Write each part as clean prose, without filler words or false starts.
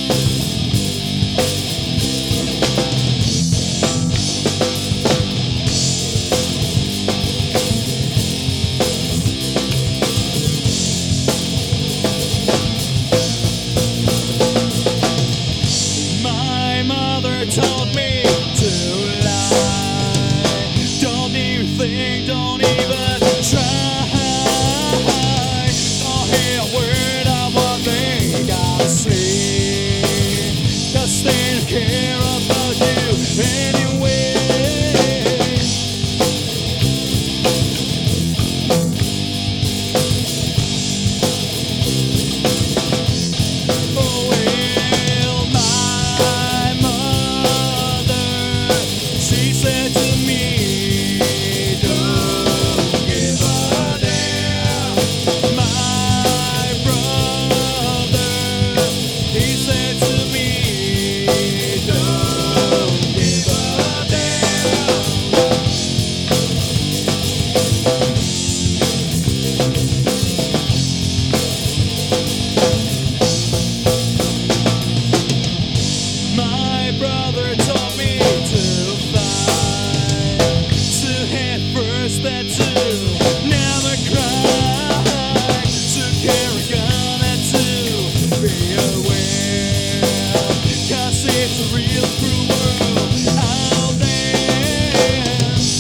My mother told me to lie. Don't even think, don't even try. Don't hear a word of what they gotta say, 'cause they don't care about you anyway. Said to me, don't give a damn. My brother, he said to me, don't give a damn. My brother taught me to first, that to never cry, to carry a gun and to be aware, 'cause it's a real cruel world out there.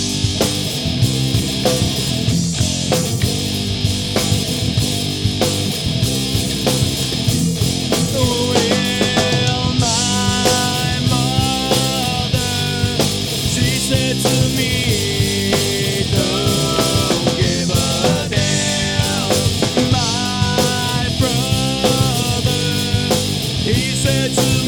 Well, my mother, she said to me, he said to